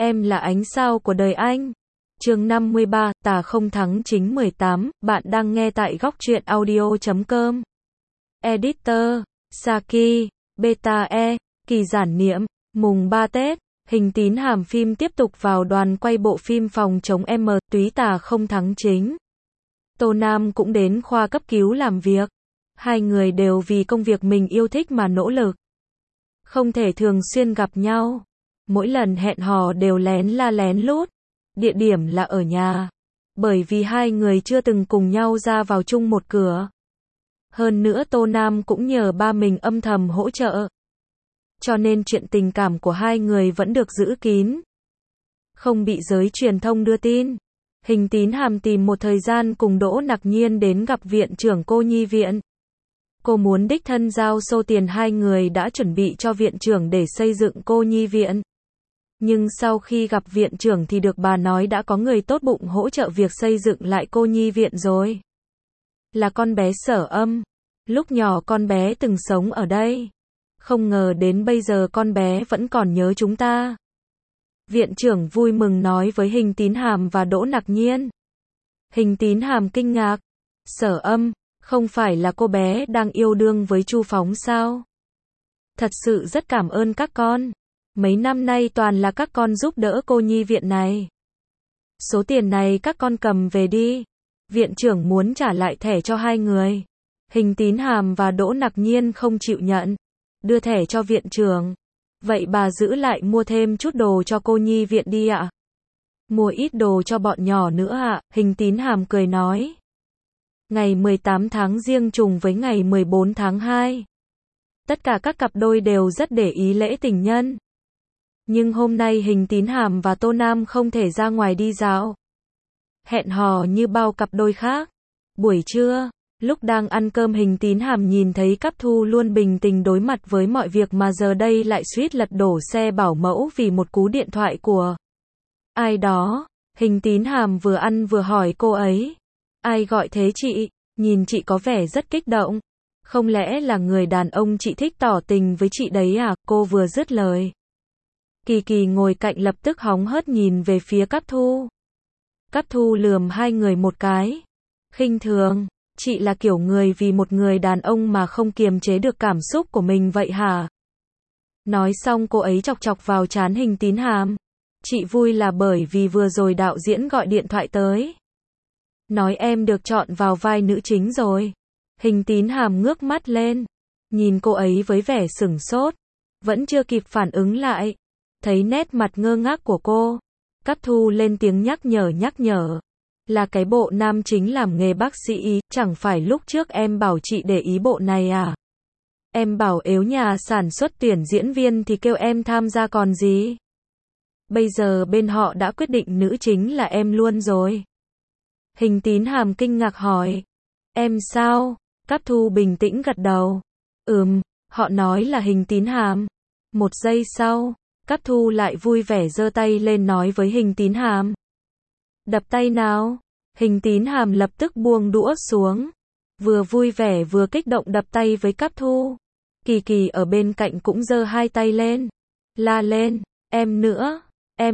Em là ánh sao của đời anh. Chương 53, Tà không thắng chính 18, bạn đang nghe tại góc truyện audio.com. Editor, Saki, Beta E, kỳ giản niệm, mùng 3 Tết, Hình Tín Hàm phim tiếp tục vào đoàn quay bộ phim Phòng chống M, túy tà không thắng chính. Tô Nam cũng đến khoa cấp cứu làm việc. Hai người đều vì công việc mình yêu thích mà nỗ lực. Không thể thường xuyên gặp nhau. Mỗi lần hẹn hò đều lén la lén lút. Địa điểm là ở nhà. Bởi vì hai người chưa từng cùng nhau ra vào chung một cửa. Hơn nữa Tô Nam cũng nhờ ba mình âm thầm hỗ trợ. Cho nên chuyện tình cảm của hai người vẫn được giữ kín. Không bị giới truyền thông đưa tin. Hình Tín Hàm tìm một thời gian cùng Đỗ Nặc Nhiên đến gặp viện trưởng cô nhi viện. Cô muốn đích thân giao số tiền hai người đã chuẩn bị cho viện trưởng để xây dựng cô nhi viện. Nhưng sau khi gặp viện trưởng thì được bà nói đã có người tốt bụng hỗ trợ việc xây dựng lại cô nhi viện rồi. Là con bé Sở Âm. Lúc nhỏ con bé từng sống ở đây. Không ngờ đến bây giờ con bé vẫn còn nhớ chúng ta. Viện trưởng vui mừng nói với Hình Tín Hàm và Đỗ Nặc Nhiên. Hình Tín Hàm kinh ngạc. Sở Âm, không phải là cô bé đang yêu đương với Chu Phóng sao? Thật sự rất cảm ơn các con. Mấy năm nay toàn là các con giúp đỡ cô nhi viện này. Số tiền này các con cầm về đi. Viện trưởng muốn trả lại thẻ cho hai người. Hình Tín Hàm và Đỗ Nặc Nhiên không chịu nhận. Đưa thẻ cho viện trưởng. Vậy bà giữ lại mua thêm chút đồ cho cô nhi viện đi ạ. Mua ít đồ cho bọn nhỏ nữa ạ. Hình Tín Hàm cười nói. Ngày 18 tháng Giêng trùng với ngày 14 tháng 2. Tất cả các cặp đôi đều rất để ý lễ tình nhân. Nhưng hôm nay Hình Tín Hàm và Tô Nam không thể ra ngoài đi dạo. Hẹn hò như bao cặp đôi khác. Buổi trưa, lúc đang ăn cơm Hình Tín Hàm nhìn thấy Cáp Thu luôn bình tĩnh đối mặt với mọi việc mà giờ đây lại suýt lật đổ xe bảo mẫu vì một cú điện thoại của ai đó. Hình Tín Hàm vừa ăn vừa hỏi cô ấy. Ai gọi thế chị? Nhìn chị có vẻ rất kích động. Không lẽ là người đàn ông chị thích tỏ tình với chị đấy à? Cô vừa dứt lời. Kỳ Kỳ ngồi cạnh lập tức hóng hớt nhìn về phía Cáp Thu. Cáp Thu lườm hai người một cái. Khinh thường, chị là kiểu người vì một người đàn ông mà không kiềm chế được cảm xúc của mình vậy hả? Nói xong cô ấy chọc chọc vào trán Hình Tín Hàm. Chị vui là bởi vì vừa rồi đạo diễn gọi điện thoại tới. Nói em được chọn vào vai nữ chính rồi. Hình Tín Hàm ngước mắt lên. Nhìn cô ấy với vẻ sửng sốt. Vẫn chưa kịp phản ứng lại. Thấy nét mặt ngơ ngác của cô. Cáp Thu lên tiếng nhắc nhở. Là cái bộ nam chính làm nghề bác sĩ, chẳng phải lúc trước em bảo chị để ý bộ này à? Em bảo nếu nhà sản xuất tuyển diễn viên thì kêu em tham gia còn gì? Bây giờ bên họ đã quyết định nữ chính là em luôn rồi. Hình Tín Hàm kinh ngạc hỏi. Em sao? Cáp Thu bình tĩnh gật đầu. Họ nói là Hình Tín Hàm. Một giây sau, Cáp Thu lại vui vẻ giơ tay lên nói với Hình Tín Hàm. Đập tay nào. Hình Tín Hàm lập tức buông đũa xuống. Vừa vui vẻ vừa kích động đập tay với Cáp Thu. Kỳ Kỳ ở bên cạnh cũng giơ hai tay lên. La lên, em nữa.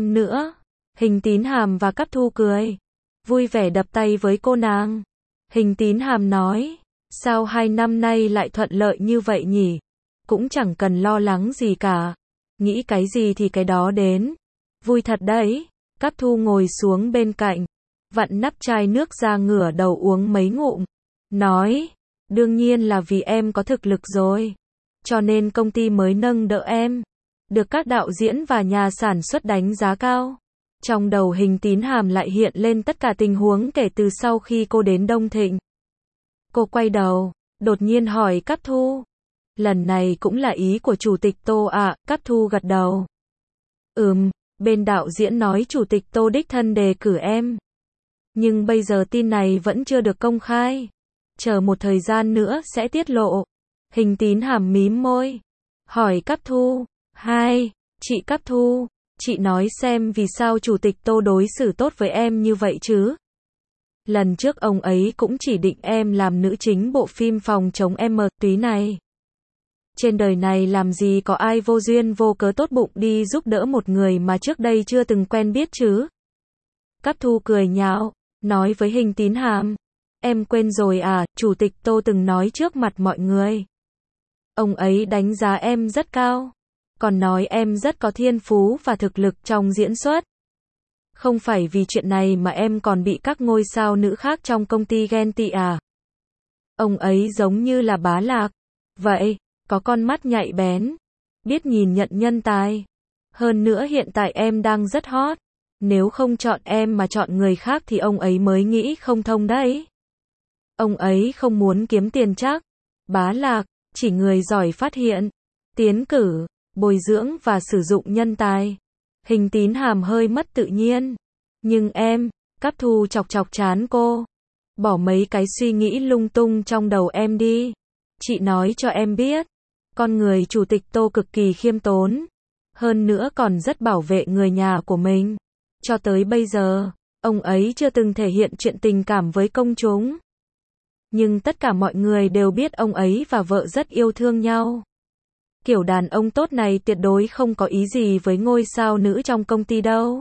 Hình Tín Hàm và Cáp Thu cười. Vui vẻ đập tay với cô nàng. Hình Tín Hàm nói. Sao 2 năm nay lại thuận lợi như vậy nhỉ? Cũng chẳng cần lo lắng gì cả. Nghĩ cái gì thì cái đó đến. Vui thật đấy. Cáp Thu ngồi xuống bên cạnh. Vặn nắp chai nước ra ngửa đầu uống mấy ngụm. Nói. Đương nhiên là vì em có thực lực rồi. Cho nên công ty mới nâng đỡ em. Được các đạo diễn và nhà sản xuất đánh giá cao. Trong đầu Hình Tín Hàm lại hiện lên tất cả tình huống kể từ sau khi cô đến Đông Thịnh. Cô quay đầu, đột nhiên hỏi Cáp Thu. Lần này cũng là ý của Chủ tịch Tô ạ. Cáp Thu gật đầu. Bên đạo diễn nói Chủ tịch Tô đích thân đề cử em. Nhưng bây giờ tin này vẫn chưa được công khai. Chờ một thời gian nữa sẽ tiết lộ. Hình Tín Hàm mím môi. Hỏi Cáp Thu. Chị Cáp Thu, chị nói xem vì sao Chủ tịch Tô đối xử tốt với em như vậy chứ? Lần trước ông ấy cũng chỉ định em làm nữ chính bộ phim Phòng chống M túy này. Trên đời này làm gì có ai vô duyên vô cớ tốt bụng đi giúp đỡ một người mà trước đây chưa từng quen biết chứ. Cáp Thu cười nhạo, nói với Hình Tín Hàm. Em quên rồi à, Chủ tịch Tô từng nói trước mặt mọi người. Ông ấy đánh giá em rất cao. Còn nói em rất có thiên phú và thực lực trong diễn xuất. Không phải vì chuyện này mà em còn bị các ngôi sao nữ khác trong công ty ghen tị à? Ông ấy giống như là Bá Lạc. Vậy, có con mắt nhạy bén. Biết nhìn nhận nhân tài. Hơn nữa hiện tại em đang rất hot. Nếu không chọn em mà chọn người khác thì ông ấy mới nghĩ không thông đấy. Ông ấy không muốn kiếm tiền chắc. Bá Lạc, chỉ người giỏi phát hiện, tiến cử, bồi dưỡng và sử dụng nhân tài. Hình Tín Hàm hơi mất tự nhiên. Nhưng em, Cáp Thu chọc chọc trán cô. Bỏ mấy cái suy nghĩ lung tung trong đầu em đi. Chị nói cho em biết. Con người Chủ tịch Tô cực kỳ khiêm tốn. Hơn nữa còn rất bảo vệ người nhà của mình. Cho tới bây giờ, ông ấy chưa từng thể hiện chuyện tình cảm với công chúng. Nhưng tất cả mọi người đều biết ông ấy và vợ rất yêu thương nhau. Kiểu đàn ông tốt này tuyệt đối không có ý gì với ngôi sao nữ trong công ty đâu.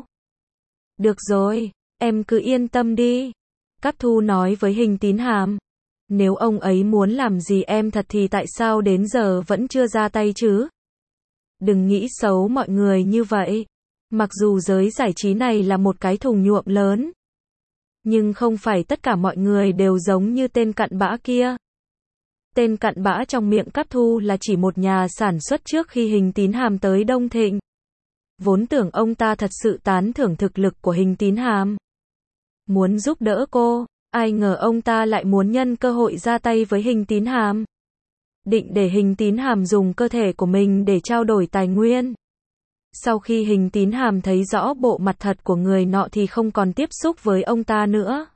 Được rồi, em cứ yên tâm đi. Cáp Thu nói với Hình Tín Hàm. Nếu ông ấy muốn làm gì em thật thì tại sao đến giờ vẫn chưa ra tay chứ? Đừng nghĩ xấu mọi người như vậy. Mặc dù giới giải trí này là một cái thùng nhuộm lớn. Nhưng không phải tất cả mọi người đều giống như tên cặn bã kia. Tên cặn bã trong miệng Cáp Thu là chỉ một nhà sản xuất trước khi Hình Tín Hàm tới Đông Thịnh. Vốn tưởng ông ta thật sự tán thưởng thực lực của Hình Tín Hàm. Muốn giúp đỡ cô, ai ngờ ông ta lại muốn nhân cơ hội ra tay với Hình Tín Hàm. Định để Hình Tín Hàm dùng cơ thể của mình để trao đổi tài nguyên. Sau khi Hình Tín Hàm thấy rõ bộ mặt thật của người nọ thì không còn tiếp xúc với ông ta nữa.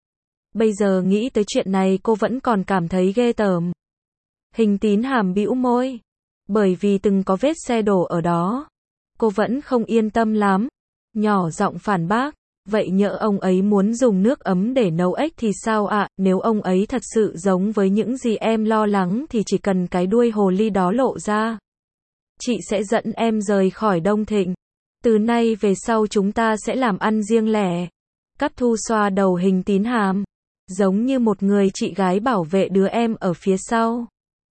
Bây giờ nghĩ tới chuyện này cô vẫn còn cảm thấy ghê tởm. Hình Tín Hàm bĩu môi. Bởi vì từng có vết xe đổ ở đó. Cô vẫn không yên tâm lắm. Nhỏ giọng phản bác. Vậy nhỡ ông ấy muốn dùng nước ấm để nấu ếch thì sao ạ? Nếu ông ấy thật sự giống với những gì em lo lắng thì chỉ cần cái đuôi hồ ly đó lộ ra. Chị sẽ dẫn em rời khỏi Đông Thịnh. Từ nay về sau chúng ta sẽ làm ăn riêng lẻ. Cáp Thu xoa đầu Hình Tín Hàm. Giống như một người chị gái bảo vệ đứa em ở phía sau.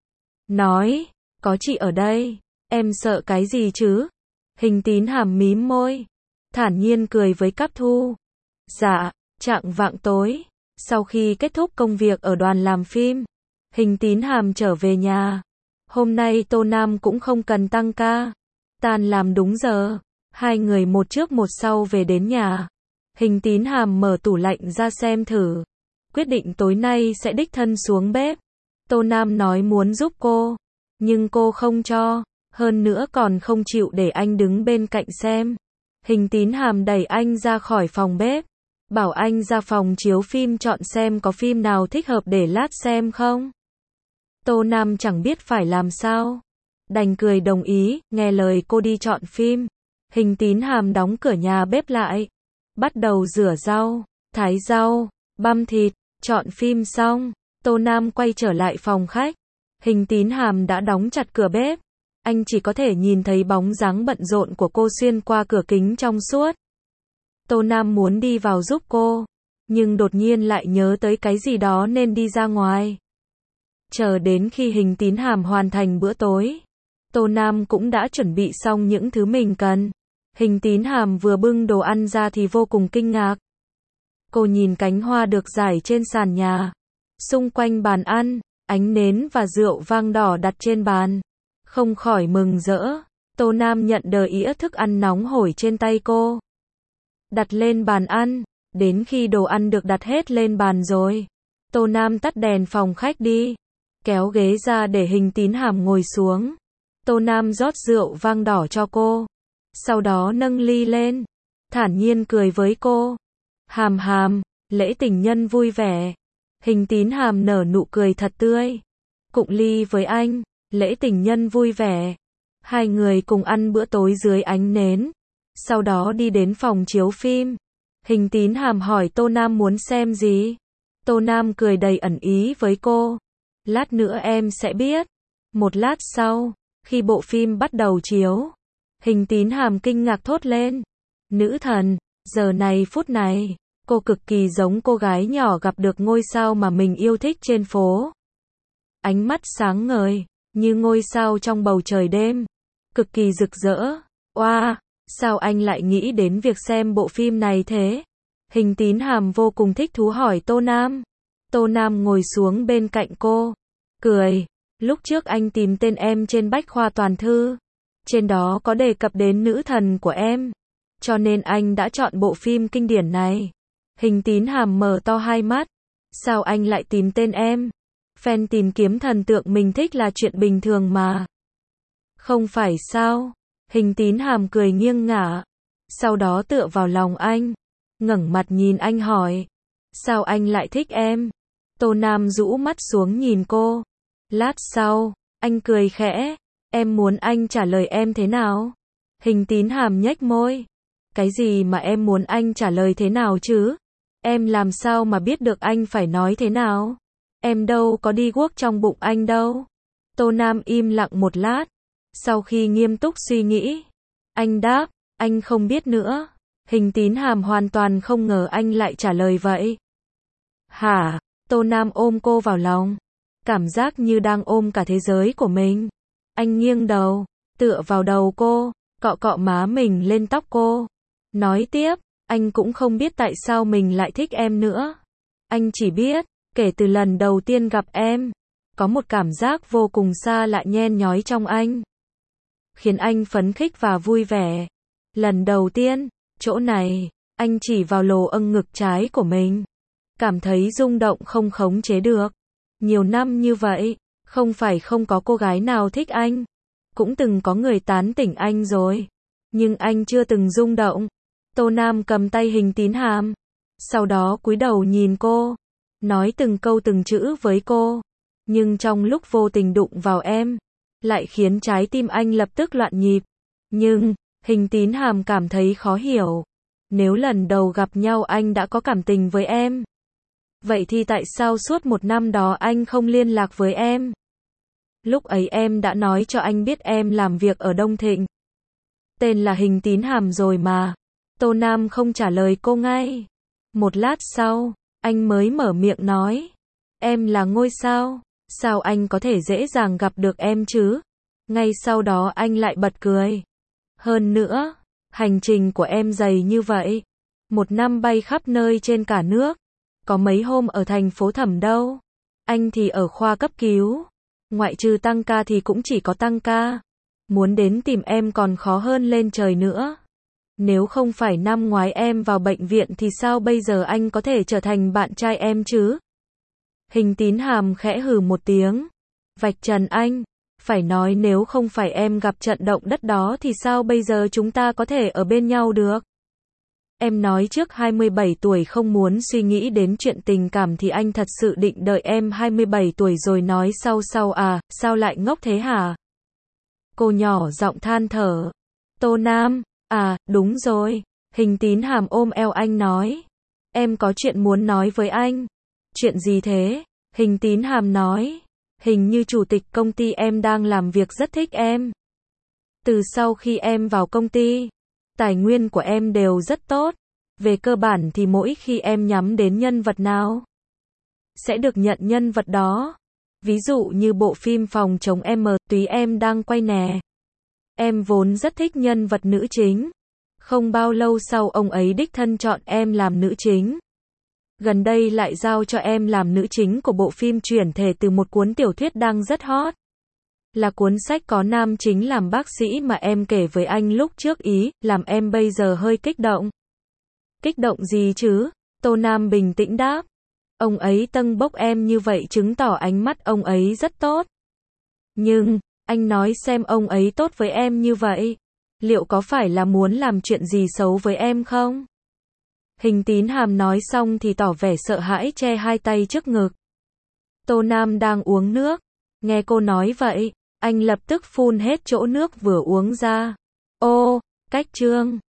Nói, có chị ở đây, em sợ cái gì chứ? Hình Tín Hàm mím môi. Thản nhiên cười với Cáp Thu. Dạ, chạng vạng tối. Sau khi kết thúc công việc ở đoàn làm phim, Hình Tín Hàm trở về nhà. Hôm nay Tô Nam cũng không cần tăng ca. Tan làm đúng giờ. Hai người một trước một sau về đến nhà. Hình Tín Hàm mở tủ lạnh ra xem thử. Quyết định tối nay sẽ đích thân xuống bếp. Tô Nam nói muốn giúp cô. Nhưng cô không cho. Hơn nữa còn không chịu để anh đứng bên cạnh xem. Hình Tín Hàm đẩy anh ra khỏi phòng bếp. Bảo anh ra phòng chiếu phim chọn xem có phim nào thích hợp để lát xem không. Tô Nam chẳng biết phải làm sao. Đành cười đồng ý, nghe lời cô đi chọn phim. Hình Tín Hàm đóng cửa nhà bếp lại. Bắt đầu rửa rau, thái rau, băm thịt, chọn phim xong. Tô Nam quay trở lại phòng khách. Hình Tín Hàm đã đóng chặt cửa bếp. Anh chỉ có thể nhìn thấy bóng dáng bận rộn của cô xuyên qua cửa kính trong suốt. Tô Nam muốn đi vào giúp cô. Nhưng đột nhiên lại nhớ tới cái gì đó nên đi ra ngoài. Chờ đến khi Hình Tín Hàm hoàn thành bữa tối. Tô Nam cũng đã chuẩn bị xong những thứ mình cần. Hình Tín Hàm vừa bưng đồ ăn ra thì vô cùng kinh ngạc. Cô nhìn cánh hoa được rải trên sàn nhà. Xung quanh bàn ăn, ánh nến và rượu vang đỏ đặt trên bàn. Không khỏi mừng rỡ. Tô Nam nhận đờ ĩa thức ăn nóng hổi trên tay cô. Đặt lên bàn ăn. Đến khi đồ ăn được đặt hết lên bàn rồi. Tô Nam tắt đèn phòng khách đi. Kéo ghế ra để Hình Tín Hàm ngồi xuống. Tô Nam rót rượu vang đỏ cho cô. Sau đó nâng ly lên. Thản nhiên cười với cô. Hàm Hàm, lễ tình nhân vui vẻ. Hình Tín Hàm nở nụ cười thật tươi. Cụng ly với anh, lễ tình nhân vui vẻ. Hai người cùng ăn bữa tối dưới ánh nến. Sau đó đi đến phòng chiếu phim. Hình Tín Hàm hỏi Tô Nam muốn xem gì. Tô Nam cười đầy ẩn ý với cô. Lát nữa em sẽ biết. Một lát sau, khi bộ phim bắt đầu chiếu, Hình Tín Hàm kinh ngạc thốt lên. Nữ thần, giờ này phút này, cô cực kỳ giống cô gái nhỏ gặp được ngôi sao mà mình yêu thích trên phố. Ánh mắt sáng ngời, như ngôi sao trong bầu trời đêm, cực kỳ rực rỡ. Oa, sao anh lại nghĩ đến việc xem bộ phim này thế? Hình Tín Hàm vô cùng thích thú hỏi Tô Nam. Tô Nam ngồi xuống bên cạnh cô, cười. Lúc trước anh tìm tên em trên Bách Khoa Toàn Thư. Trên đó có đề cập đến nữ thần của em. Cho nên anh đã chọn bộ phim kinh điển này. Hình Tín Hàm mở to hai mắt. Sao anh lại tìm tên em? Fan tìm kiếm thần tượng mình thích là chuyện bình thường mà. Không phải sao? Hình Tín Hàm cười nghiêng ngả. Sau đó tựa vào lòng anh. Ngẩng mặt nhìn anh hỏi. Sao anh lại thích em? Tô Nam rũ mắt xuống nhìn cô. Lát sau, anh cười khẽ. Em muốn anh trả lời em thế nào? Hình Tín Hàm nhếch môi. Cái gì mà em muốn anh trả lời thế nào chứ? Em làm sao mà biết được anh phải nói thế nào? Em đâu có đi guốc trong bụng anh đâu. Tô Nam im lặng một lát. Sau khi nghiêm túc suy nghĩ, anh đáp, anh không biết nữa. Hình Tín Hàm hoàn toàn không ngờ anh lại trả lời vậy. Hả? Tô Nam ôm cô vào lòng. Cảm giác như đang ôm cả thế giới của mình. Anh nghiêng đầu, tựa vào đầu cô, cọ cọ má mình lên tóc cô. Nói tiếp, anh cũng không biết tại sao mình lại thích em nữa. Anh chỉ biết, kể từ lần đầu tiên gặp em, có một cảm giác vô cùng xa lạ nhen nhói trong anh. Khiến anh phấn khích và vui vẻ. Lần đầu tiên, chỗ này, anh chỉ vào lỗ ngực trái của mình. Cảm thấy rung động không khống chế được. Nhiều năm như vậy, không phải không có cô gái nào thích anh. Cũng từng có người tán tỉnh anh rồi. Nhưng anh chưa từng rung động. Tô Nam cầm tay Hình Tín Hàm. Sau đó cúi đầu nhìn cô. Nói từng câu từng chữ với cô. Nhưng trong lúc vô tình đụng vào em, lại khiến trái tim anh lập tức loạn nhịp. Nhưng, Hình Tín Hàm cảm thấy khó hiểu. Nếu lần đầu gặp nhau anh đã có cảm tình với em, vậy thì tại sao suốt một năm đó anh không liên lạc với em? Lúc ấy em đã nói cho anh biết em làm việc ở Đông Thịnh. Tên là Hình Tín Hàm rồi mà. Tô Nam không trả lời cô ngay. Một lát sau, anh mới mở miệng nói. Em là ngôi sao, sao anh có thể dễ dàng gặp được em chứ? Ngay sau đó anh lại bật cười. Hơn nữa, hành trình của em dày như vậy. Một năm bay khắp nơi trên cả nước. Có mấy hôm ở thành phố Thẩm đâu. Anh thì ở khoa cấp cứu. Ngoại trừ tăng ca thì cũng chỉ có tăng ca. Muốn đến tìm em còn khó hơn lên trời nữa. Nếu không phải năm ngoái em vào bệnh viện thì sao bây giờ anh có thể trở thành bạn trai em chứ? Hình Tín Hàm khẽ hừ một tiếng. Vạch trần anh. Phải nói nếu không phải em gặp trận động đất đó thì sao bây giờ chúng ta có thể ở bên nhau được? Em nói trước 27 tuổi không muốn suy nghĩ đến chuyện tình cảm thì anh thật sự định đợi em 27 tuổi rồi nói sau à, sao lại ngốc thế hả? Cô nhỏ giọng than thở. Tô Nam, à, đúng rồi. Hình Tín Hàm ôm eo anh nói. Em có chuyện muốn nói với anh. Chuyện gì thế? Hình Tín Hàm nói. Hình như chủ tịch công ty em đang làm việc rất thích em. Từ sau khi em vào công ty, tài nguyên của em đều rất tốt. Về cơ bản thì mỗi khi em nhắm đến nhân vật nào, sẽ được nhận nhân vật đó. Ví dụ như bộ phim Phòng chống M túy em đang quay nè. Em vốn rất thích nhân vật nữ chính. Không bao lâu sau ông ấy đích thân chọn em làm nữ chính. Gần đây lại giao cho em làm nữ chính của bộ phim chuyển thể từ một cuốn tiểu thuyết đang rất hot. Là cuốn sách có nam chính làm bác sĩ mà em kể với anh lúc trước ý, làm em bây giờ hơi kích động. Kích động gì chứ? Tô Nam bình tĩnh đáp. Ông ấy tâng bốc em như vậy chứng tỏ ánh mắt ông ấy rất tốt. Nhưng, anh nói xem ông ấy tốt với em như vậy, liệu có phải là muốn làm chuyện gì xấu với em không? Hình Tín Hàm nói xong thì tỏ vẻ sợ hãi che hai tay trước ngực. Tô Nam đang uống nước. Nghe cô nói vậy, anh lập tức phun hết chỗ nước vừa uống ra. Ô, cách chương.